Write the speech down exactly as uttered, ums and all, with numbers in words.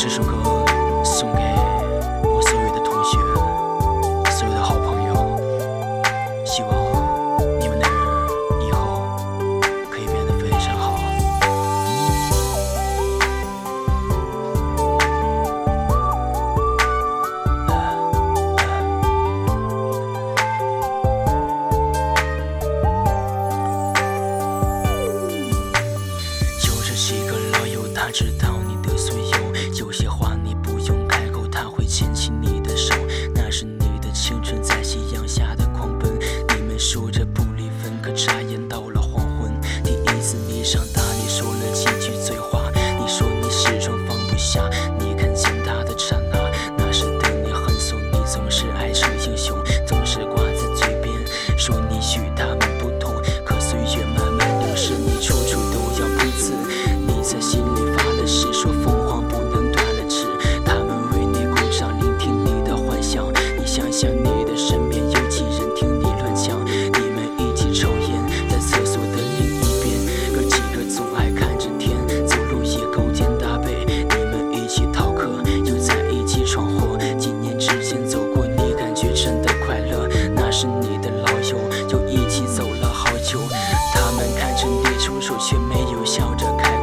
这首歌送给我所有的同学，所有的好朋友，希望你们的日以后可以变得非常好。有这几个老友，他知道你的所有，有些话你不用开口，他会牵起你的手。那是你的青春，在夕阳下的狂奔。你们说着不离分，可眨眼到了黄昏。第一次你长大，你说了几句醉话，你说你始终放不下你看见他的刹那。那时的你很怂，你总是爱逞英雄，总是挂在嘴边，说你与他们不同。可岁月慢慢流逝，你处处都要拼刺，你在心里发了誓，说凤凰不能断了翅。他们为你鼓掌，聆听你的幻想。你想想你的身边有几人听你乱讲？你们一起抽烟，在厕所的另一边，哥几个总爱看着天，走路也勾肩搭背。你们一起逃课，又在一起闯祸，几年之间走过，你感觉真的快乐。那是你的老友，又一起走了好久。他们看着你出手，却没有笑着开